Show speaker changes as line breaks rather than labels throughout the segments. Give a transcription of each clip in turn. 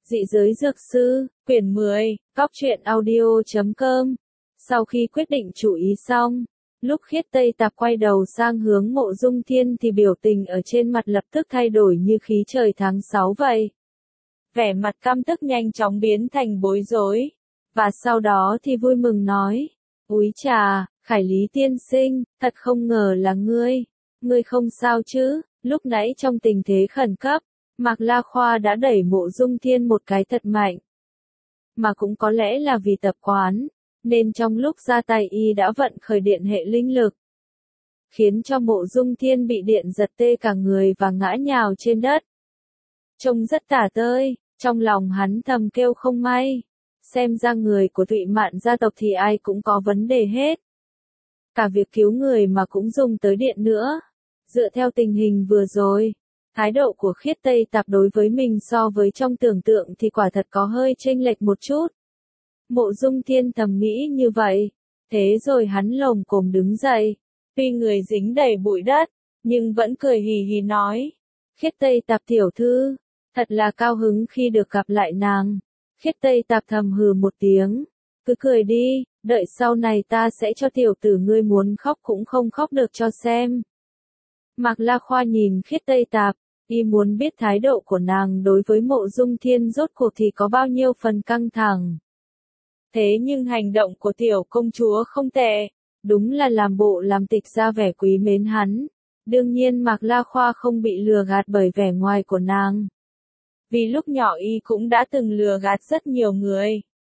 Dị giới dược sư, quyển 10, Cóc truyện audio.com. Sau khi quyết định chú ý xong, lúc Khiết Tây Tạp quay đầu sang hướng Mộ Dung Thiên thì biểu tình ở trên mặt lập tức thay đổi như khí trời tháng 6 vậy. Vẻ mặt căm tức nhanh chóng biến thành bối rối, và sau đó thì vui mừng nói, úi chà, Khải Lý tiên sinh, thật không ngờ là ngươi không sao chứ? Lúc nãy trong tình thế khẩn cấp, Mạc La Khoa đã đẩy Mộ Dung Thiên một cái thật mạnh. Mà cũng có lẽ là vì tập quán, nên trong lúc ra tay y đã vận khởi điện hệ linh lực, khiến cho Mộ Dung Thiên bị điện giật tê cả người và ngã nhào trên đất. Trông rất tả tơi, trong lòng hắn thầm kêu không may, xem ra người của Thụy Mạn gia tộc thì ai cũng có vấn đề hết. Cả việc cứu người mà cũng dùng tới điện nữa. Dựa theo tình hình vừa rồi, thái độ của Khiết Tây Tạp đối với mình so với trong tưởng tượng thì quả thật có hơi chênh lệch một chút. Mộ Dung Thiên thầm nghĩ như vậy, thế rồi hắn lồm cồm đứng dậy, tuy người dính đầy bụi đất, nhưng vẫn cười hì hì nói, Khiết Tây Tạp tiểu thư, thật là cao hứng khi được gặp lại nàng. Khiết Tây Tạp thầm hừ một tiếng, cứ cười đi, đợi sau này ta sẽ cho tiểu tử ngươi muốn khóc cũng không khóc được cho xem. Mạc La Khoa nhìn Khiết Tây Tạp, y muốn biết thái độ của nàng đối với Mộ Dung Thiên rốt cuộc thì có bao nhiêu phần căng thẳng. Thế nhưng hành động của tiểu công chúa không tệ, đúng là làm bộ làm tịch ra vẻ quý mến hắn. Đương nhiên Mạc La Khoa không bị lừa gạt bởi vẻ ngoài của nàng. Vì lúc nhỏ y cũng đã từng lừa gạt rất nhiều người.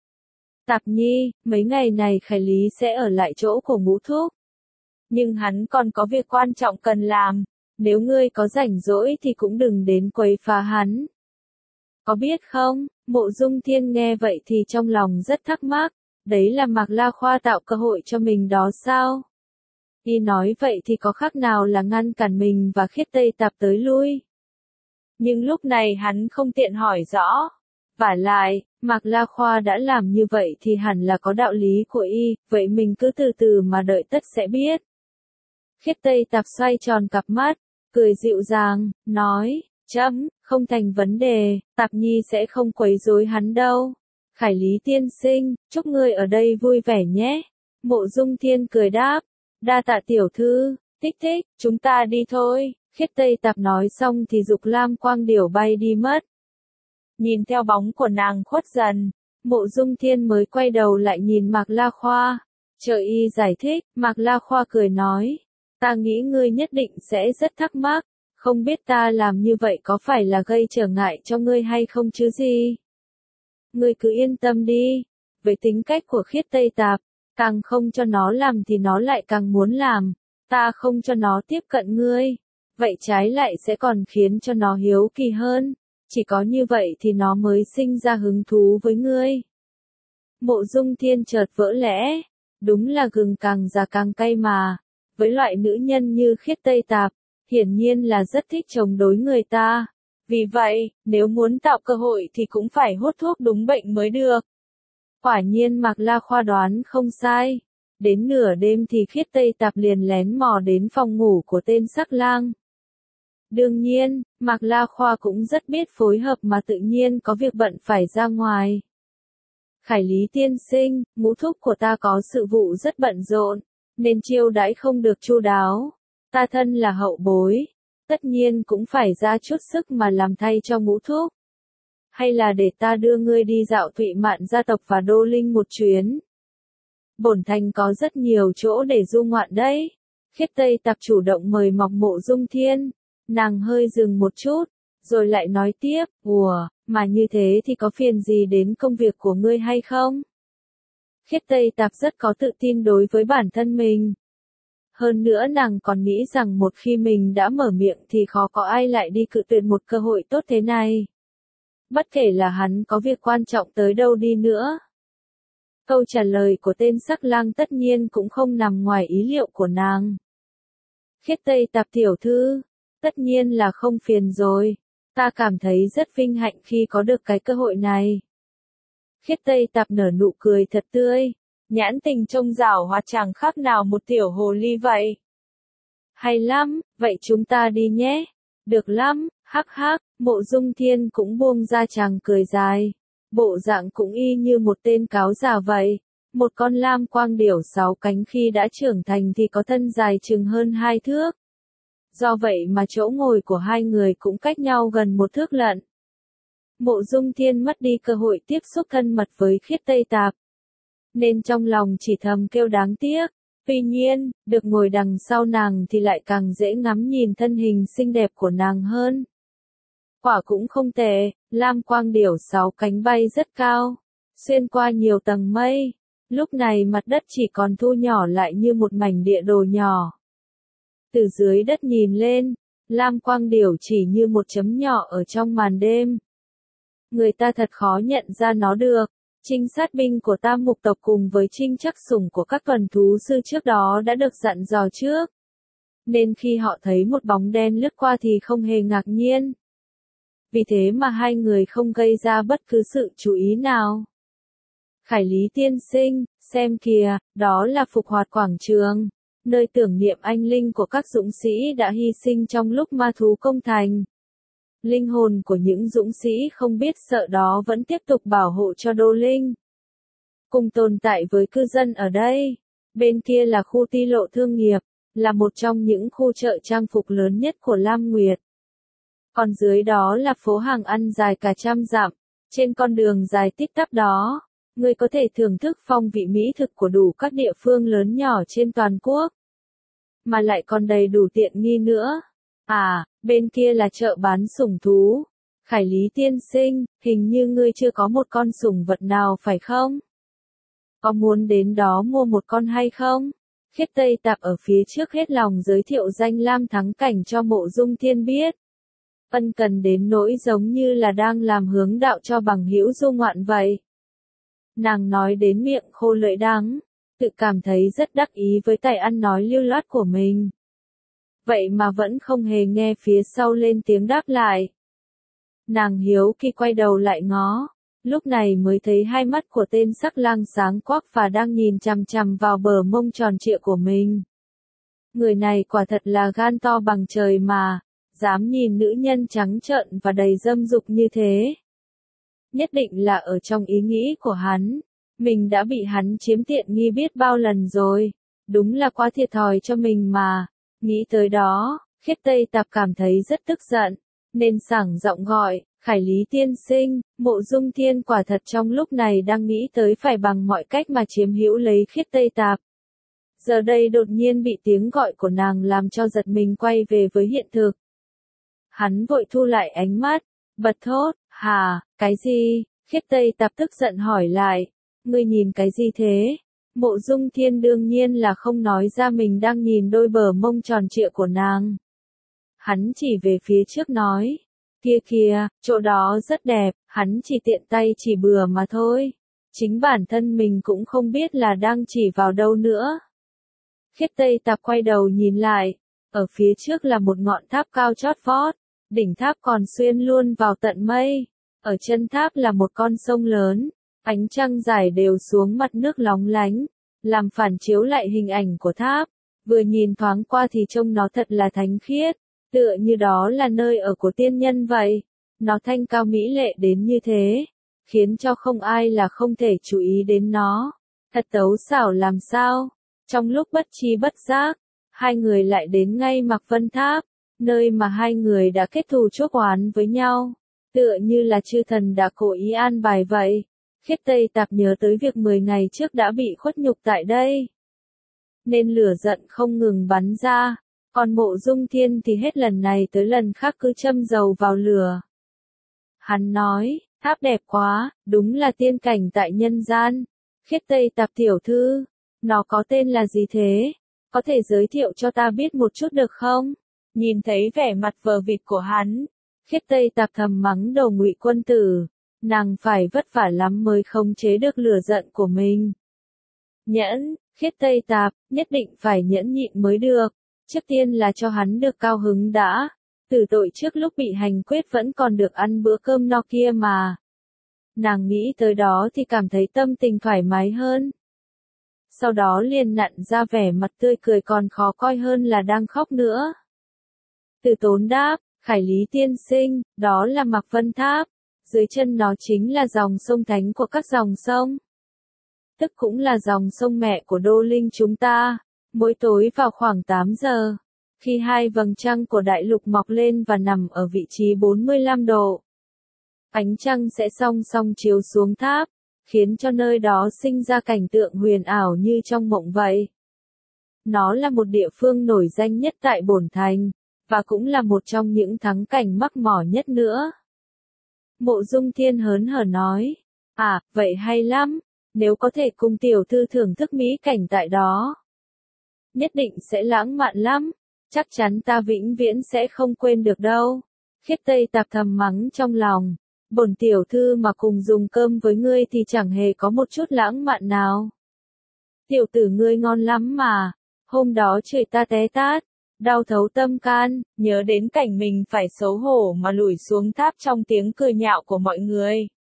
Tạp Nhi, mấy ngày này Khải Lý sẽ ở lại chỗ của Ngũ Thúc. Nhưng hắn còn có việc quan trọng cần làm, nếu ngươi có rảnh rỗi thì cũng đừng đến quấy phá hắn. Có biết không, Mộ Dung Thiên nghe vậy thì trong lòng rất thắc mắc, đấy là Mạc La Khoa tạo cơ hội cho mình đó sao? Y nói vậy thì có khác nào là ngăn cản mình và Khiết Tây Tạp tới lui. Nhưng lúc này hắn không tiện hỏi rõ. Vả lại, Mạc La Khoa đã làm như vậy thì hẳn là có đạo lý của y, vậy mình cứ từ từ mà đợi tất sẽ biết. Khiết Tây Tạp xoay tròn cặp mắt, cười dịu dàng, nói, không thành vấn đề, Tạp Nhi sẽ không quấy rối hắn đâu. Khải Lý tiên sinh, chúc ngươi ở đây vui vẻ nhé. Mộ Dung Thiên cười đáp, đa tạ tiểu thư, thích, chúng ta đi thôi. Khiết Tây Tạp nói xong thì dục lam quang điểu bay đi mất. Nhìn theo bóng của nàng khuất dần, Mộ Dung Thiên mới quay đầu lại nhìn Mạc La Khoa. Chờ y giải thích, Mạc La Khoa cười nói, ta nghĩ ngươi nhất định sẽ rất thắc mắc, không biết ta làm như vậy có phải là gây trở ngại cho ngươi hay không chứ gì. Ngươi cứ yên tâm đi, với tính cách của Khiết Tây Tạp, càng không cho nó làm thì nó lại càng muốn làm, ta không cho nó tiếp cận ngươi, vậy trái lại sẽ còn khiến cho nó hiếu kỳ hơn, chỉ có như vậy thì nó mới sinh ra hứng thú với ngươi. Mộ Dung Thiên chợt vỡ lẽ, đúng là gừng càng già càng cay mà, với loại nữ nhân như Khiết Tây Tạp, hiển nhiên là rất thích chống đối người ta. Vì vậy, nếu muốn tạo cơ hội thì cũng phải hút thuốc đúng bệnh mới được. Quả nhiên Mạc La Khoa đoán không sai. Đến nửa đêm thì Khiết Tây Tạp liền lén mò đến phòng ngủ của tên sắc lang. Đương nhiên, Mạc La Khoa cũng rất biết phối hợp mà tự nhiên có việc bận phải ra ngoài. Khải Lý tiên sinh, Ngũ Thúc của ta có sự vụ rất bận rộn, nên chiêu đãi không được chu đáo. Ta thân là hậu bối, tất nhiên cũng phải ra chút sức mà làm thay cho Ngũ Thúc. Hay là để ta đưa ngươi đi dạo Thụy Mạn gia tộc và Đô Linh một chuyến. Bổn thành có rất nhiều chỗ để du ngoạn đấy. Khiết Tây Tạp chủ động mời mọc Mộ Dung Thiên. Nàng hơi dừng một chút, rồi lại nói tiếp, mà như thế thì có phiền gì đến công việc của ngươi hay không? Khiết Tây Tạp rất có tự tin đối với bản thân mình. Hơn nữa nàng còn nghĩ rằng một khi mình đã mở miệng thì khó có ai lại đi cự tuyệt một cơ hội tốt thế này. Bất kể là hắn có việc quan trọng tới đâu đi nữa. Câu trả lời của tên sắc lang tất nhiên cũng không nằm ngoài ý liệu của nàng. Khiết Tây Tạp tiểu thư, tất nhiên là không phiền rồi. Ta cảm thấy rất vinh hạnh khi có được cái cơ hội này. Khiết Tây Tạp nở nụ cười thật tươi, nhãn tình trông giảo hoạt chẳng khác nào một tiểu hồ ly vậy. Hay lắm, vậy chúng ta đi nhé. Được lắm, hắc hắc, Mộ Dung Thiên cũng buông ra chàng cười dài. Bộ dạng cũng y như một tên cáo già vậy. Một con lam quang điểu 6 cánh khi đã trưởng thành thì có thân dài chừng hơn 2 thước. Do vậy mà chỗ ngồi của hai người cũng cách nhau gần 1 thước lận. Mộ Dung Thiên mất đi cơ hội tiếp xúc thân mật với Khiết Tây Tạp, nên trong lòng chỉ thầm kêu đáng tiếc. Tuy nhiên, được ngồi đằng sau nàng thì lại càng dễ ngắm nhìn thân hình xinh đẹp của nàng hơn. Quả cũng không tệ, lam quang điểu 6 cánh bay rất cao, xuyên qua nhiều tầng mây. Lúc này mặt đất chỉ còn thu nhỏ lại như một mảnh địa đồ nhỏ. Từ dưới đất nhìn lên, lam quang điểu chỉ như một chấm nhỏ ở trong màn đêm. Người ta thật khó nhận ra nó được. Trinh sát binh của Tam Mục tộc cùng với trinh chắc sủng của các tuần thú sư trước đó đã được dặn dò trước. Nên khi họ thấy một bóng đen lướt qua thì không hề ngạc nhiên. Vì thế mà hai người không gây ra bất cứ sự chú ý nào. Khải Lý tiên sinh, xem kìa, đó là Phục Hoạt Quảng Trường, nơi tưởng niệm anh linh của các dũng sĩ đã hy sinh trong lúc ma thú công thành. Linh hồn của những dũng sĩ không biết sợ đó vẫn tiếp tục bảo hộ cho Đô Linh, cùng tồn tại với cư dân ở đây. Bên kia là khu ti lộ thương nghiệp, là một trong những khu chợ trang phục lớn nhất của Lam Nguyệt. Còn dưới đó là phố hàng ăn dài cả trăm dặm. Trên con đường dài tít tắp đó, người có thể thưởng thức phong vị mỹ thực của đủ các địa phương lớn nhỏ trên toàn quốc. Mà lại còn đầy đủ tiện nghi nữa. À, bên kia là chợ bán sủng thú. Khải Lý tiên sinh, hình như ngươi chưa có một con sủng vật nào phải không? Có muốn đến đó mua một con hay không? Khiết Tây Tạp ở phía trước hết lòng giới thiệu danh lam thắng cảnh cho Mộ Dung Thiên biết. Ân cần đến nỗi giống như là đang làm hướng đạo cho bằng hữu du ngoạn vậy. Nàng nói đến miệng khô lưỡi đắng, tự cảm thấy rất đắc ý với tài ăn nói lưu loát của mình. Vậy mà vẫn không hề nghe phía sau lên tiếng đáp lại. Nàng hiếu khi quay đầu lại ngó, lúc này mới thấy hai mắt của tên sắc lang sáng quắc và đang nhìn chằm chằm vào bờ mông tròn trịa của mình. Người này quả thật là gan to bằng trời mà, dám nhìn nữ nhân trắng trợn và đầy dâm dục như thế. Nhất định là ở trong ý nghĩ của hắn, mình đã bị hắn chiếm tiện nghi biết bao lần rồi, đúng là quá thiệt thòi cho mình mà. Nghĩ tới đó, Khiết Tây Tạp cảm thấy rất tức giận, nên sảng giọng gọi, Khải Lý tiên sinh. Mộ Dung Thiên quả thật trong lúc này đang nghĩ tới phải bằng mọi cách mà chiếm hữu lấy Khiết Tây Tạp. Giờ đây đột nhiên bị tiếng gọi của nàng làm cho giật mình quay về với hiện thực. Hắn vội thu lại ánh mắt, bật thốt, hả, cái gì? Khiết Tây Tạp tức giận hỏi lại, ngươi nhìn cái gì thế? Mộ Dung Thiên đương nhiên là không nói ra mình đang nhìn đôi bờ mông tròn trịa của nàng. Hắn chỉ về phía trước nói, kia kìa, chỗ đó rất đẹp, hắn chỉ tiện tay chỉ bừa mà thôi. Chính bản thân mình cũng không biết là đang chỉ vào đâu nữa. Khiết Tây Tạp quay đầu nhìn lại, ở phía trước là một ngọn tháp cao chót vót, đỉnh tháp còn xuyên luôn vào tận mây. Ở chân tháp là một con sông lớn, ánh trăng rải đều xuống mặt nước lóng lánh, làm phản chiếu lại hình ảnh của tháp. Vừa nhìn thoáng qua thì trông nó thật là thánh khiết, tựa như đó là nơi ở của tiên nhân vậy. Nó thanh cao mỹ lệ đến như thế, khiến cho không ai là không thể chú ý đến nó. Thật tấu xảo làm sao. Trong lúc bất tri bất giác, hai người lại đến ngay Mạc Vân Tháp, nơi mà hai người đã kết thù chuốc oán với nhau. Tựa như là chư thần đã cố ý an bài vậy. Khiết Tây Tạp nhớ tới việc 10 ngày trước đã bị khuất nhục tại đây, nên lửa giận không ngừng bắn ra. Còn Mộ Dung Thiên thì hết lần này tới lần khác cứ châm dầu vào lửa. Hắn nói, tháp đẹp quá, đúng là tiên cảnh tại nhân gian. Khiết Tây Tạp tiểu thư, nó có tên là gì thế? Có thể giới thiệu cho ta biết một chút được không? Nhìn thấy vẻ mặt vờ vịt của hắn, Khiết Tây Tạp thầm mắng đầu Ngụy quân tử, nàng phải vất vả lắm mới khống chế được lửa giận của mình. Nhẫn, Khiết Tây Tạp, nhất định phải nhẫn nhịn mới được. Trước tiên là cho hắn được cao hứng đã. Tử tội trước lúc bị hành quyết vẫn còn được ăn bữa cơm no kia mà. Nàng nghĩ tới đó thì cảm thấy tâm tình thoải mái hơn. Sau đó liền nặn ra vẻ mặt tươi cười còn khó coi hơn là đang khóc nữa. Từ Tốn đáp, Khải Lý tiên sinh, đó là Mạc Vân Tháp, dưới chân nó chính là dòng sông thánh của các dòng sông. Tức cũng là dòng sông mẹ của Đô Linh chúng ta. Mỗi tối vào khoảng 8 giờ, khi hai vầng trăng của đại lục mọc lên và nằm ở vị trí 45 độ, ánh trăng sẽ song song chiếu xuống tháp, khiến cho nơi đó sinh ra cảnh tượng huyền ảo như trong mộng vậy. Nó là một địa phương nổi danh nhất tại Bổn Thành, và cũng là một trong những thắng cảnh mắc mỏ nhất nữa. Mộ Dung Thiên hớn hở nói, à, vậy hay lắm, nếu có thể cùng tiểu thư thưởng thức mỹ cảnh tại đó. Nhất định sẽ lãng mạn lắm, chắc chắn ta vĩnh viễn sẽ không quên được đâu. Khiết Tây Tạp thầm mắng trong lòng, bổn tiểu thư mà cùng dùng cơm với ngươi thì chẳng hề có một chút lãng mạn nào. Tiểu tử ngươi ngon lắm mà, hôm đó chửi ta té tát, đau thấu tâm can, nhớ đến cảnh mình phải xấu hổ mà lủi xuống tháp trong tiếng cười nhạo của mọi người.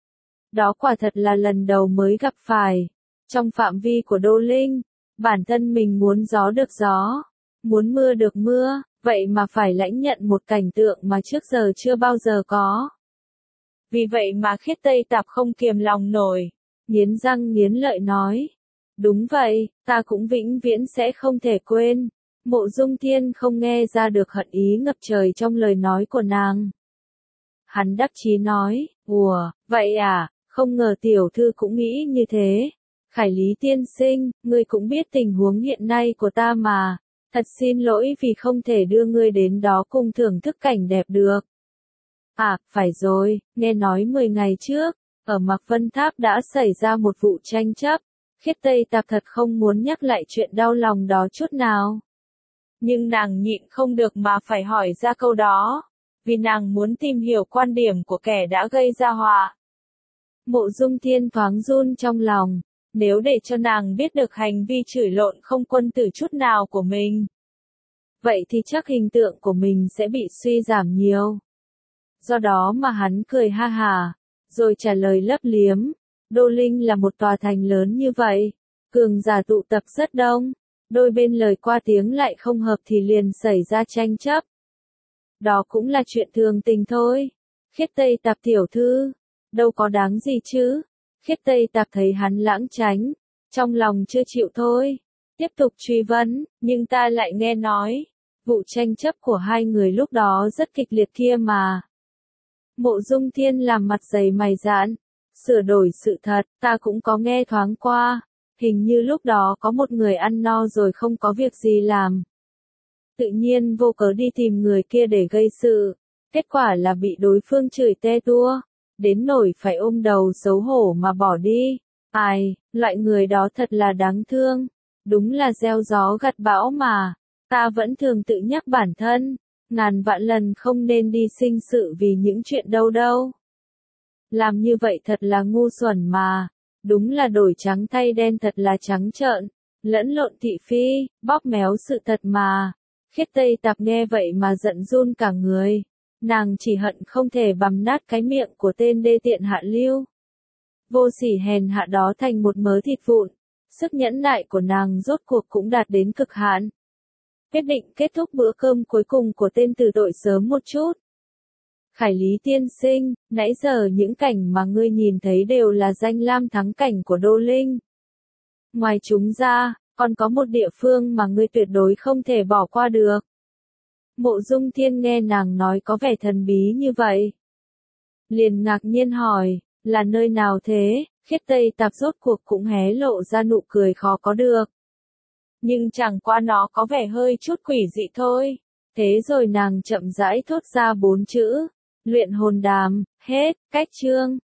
Đó quả thật là lần đầu mới gặp phải. Trong phạm vi của Đô Linh, bản thân mình muốn gió được gió, muốn mưa được mưa, vậy mà phải lãnh nhận một cảnh tượng mà trước giờ chưa bao giờ có. Vì vậy mà Khiết Tây Tạp không kiềm lòng nổi, nghiến răng nghiến lợi nói. Đúng vậy, ta cũng vĩnh viễn sẽ không thể quên. Mộ Dung Thiên không nghe ra được hận ý ngập trời trong lời nói của nàng. Hắn đắc chí nói, ủa, vậy à, không ngờ tiểu thư cũng nghĩ như thế. Khải Lý tiên sinh, ngươi cũng biết tình huống hiện nay của ta mà. Thật xin lỗi vì không thể đưa ngươi đến đó cùng thưởng thức cảnh đẹp được. À, phải rồi, nghe nói 10 ngày trước, ở Mạc Vân Tháp đã xảy ra một vụ tranh chấp. Khiết Tây Tạp thật không muốn nhắc lại chuyện đau lòng đó chút nào. Nhưng nàng nhịn không được mà phải hỏi ra câu đó, vì nàng muốn tìm hiểu quan điểm của kẻ đã gây ra họa. Mộ Dung Thiên thoáng run trong lòng, nếu để cho nàng biết được hành vi chửi lộn không quân tử chút nào của mình, vậy thì chắc hình tượng của mình sẽ bị suy giảm nhiều. Do đó mà hắn cười ha hà, rồi trả lời lấp liếm, Đô Linh là một tòa thành lớn như vậy, cường giả tụ tập rất đông, đôi bên lời qua tiếng lại không hợp thì liền xảy ra tranh chấp. Đó cũng là chuyện thường tình thôi. Khiết Tây Tạp tiểu thư, đâu có đáng gì chứ. Khiết Tây Tạp thấy hắn lãng tránh, trong lòng chưa chịu thôi, tiếp tục truy vấn, nhưng ta lại nghe nói, vụ tranh chấp của hai người lúc đó rất kịch liệt kia mà. Mộ Dung Thiên làm mặt dày mày dạn, sửa đổi sự thật, ta cũng có nghe thoáng qua, hình như lúc đó có một người ăn no rồi không có việc gì làm. Tự nhiên vô cớ đi tìm người kia để gây sự, kết quả là bị đối phương chửi te tua, đến nỗi phải ôm đầu xấu hổ mà bỏ đi. Ai, loại người đó thật là đáng thương, đúng là gieo gió gặt bão mà, ta vẫn thường tự nhắc bản thân, ngàn vạn lần không nên đi sinh sự vì những chuyện đâu đâu. Làm như vậy thật là ngu xuẩn mà, đúng là đổi trắng thay đen thật là trắng trợn, lẫn lộn thị phi, bóp méo sự thật mà. Khiết Tây Tạp nghe vậy mà giận run cả người, nàng chỉ hận không thể bằm nát cái miệng của tên đê tiện hạ lưu. Vô sỉ hèn hạ đó thành một mớ thịt vụn, sức nhẫn nại của nàng rốt cuộc cũng đạt đến cực hạn. Quyết định kết thúc bữa cơm cuối cùng của tên tử tội sớm một chút. Khải Lý tiên sinh, nãy giờ những cảnh mà ngươi nhìn thấy đều là danh lam thắng cảnh của Đô Linh. Ngoài chúng ra, còn có một địa phương mà ngươi tuyệt đối không thể bỏ qua được. Mộ Dung Thiên nghe nàng nói có vẻ thần bí như vậy, liền ngạc nhiên hỏi, là nơi nào thế? Khiết Tây Tạp rốt cuộc cũng hé lộ ra nụ cười khó có được. Nhưng chẳng qua nó có vẻ hơi chút quỷ dị thôi. Thế rồi nàng chậm rãi thốt ra 4 chữ, luyện hồn đàm, hết, cách chương.